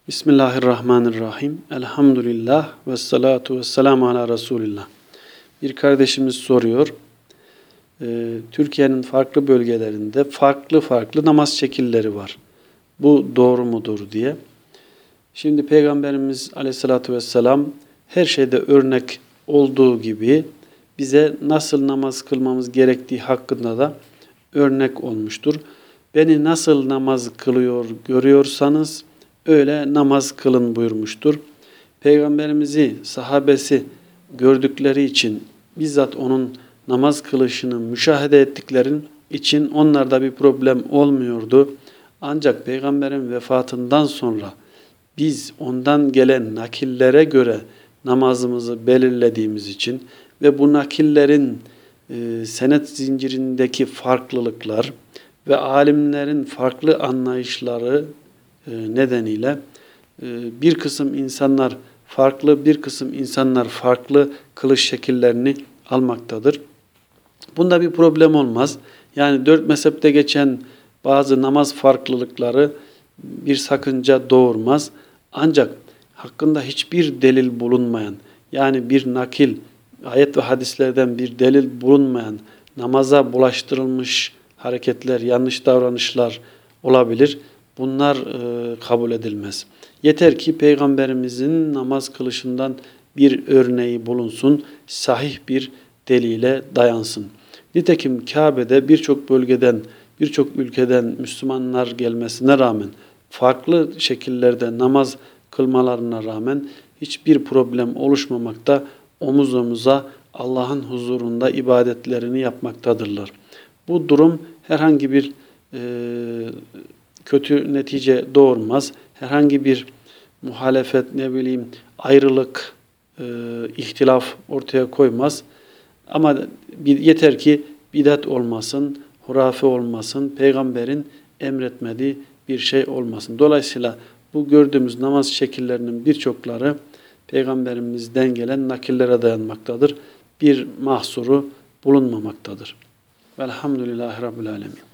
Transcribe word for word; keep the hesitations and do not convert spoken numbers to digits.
Bismillahirrahmanirrahim. Elhamdülillah ve salatu ve selamu ala Resulillah. Bir kardeşimiz soruyor. Ee, Türkiye'nin farklı bölgelerinde farklı farklı namaz şekilleri var. Bu doğru mudur diye. Şimdi Peygamberimiz Aleyhisselatü Vesselam her şeyde örnek olduğu gibi bize nasıl namaz kılmamız gerektiği hakkında da örnek olmuştur. Beni nasıl namaz kılıyor görüyorsanız öyle namaz kılın buyurmuştur. Peygamberimizi sahabesi gördükleri için bizzat onun namaz kılışını müşahede ettiklerin için onlarda bir problem olmuyordu. Ancak Peygamberin vefatından sonra biz ondan gelen nakillere göre namazımızı belirlediğimiz için ve bu nakillerin e, senet zincirindeki farklılıklar ve alimlerin farklı anlayışları nedeniyle bir kısım insanlar farklı, bir kısım insanlar farklı kılış şekillerini almaktadır. Bunda bir problem olmaz. Yani dört mezhepte geçen bazı namaz farklılıkları bir sakınca doğurmaz. Ancak hakkında hiçbir delil bulunmayan, yani bir nakil, ayet ve hadislerden bir delil bulunmayan namaza bulaştırılmış hareketler, yanlış davranışlar olabilir. Bunlar e, kabul edilmez. Yeter ki Peygamberimizin namaz kılışından bir örneği bulunsun, sahih bir delile dayansın. Nitekim Kabe'de birçok bölgeden, birçok ülkeden Müslümanlar gelmesine rağmen, farklı şekillerde namaz kılmalarına rağmen hiçbir problem oluşmamakta, omuz omuza Allah'ın huzurunda ibadetlerini yapmaktadırlar. Bu durum herhangi bir e, kötü netice doğurmaz. Herhangi bir muhalefet, ne bileyim ayrılık, e, ihtilaf ortaya koymaz. Ama yeter ki bidat olmasın, hurafe olmasın, peygamberin emretmediği bir şey olmasın. Dolayısıyla bu gördüğümüz namaz şekillerinin birçokları peygamberimizden gelen nakillere dayanmaktadır. Bir mahsuru bulunmamaktadır. Velhamdülillahi Rabbil Alemin.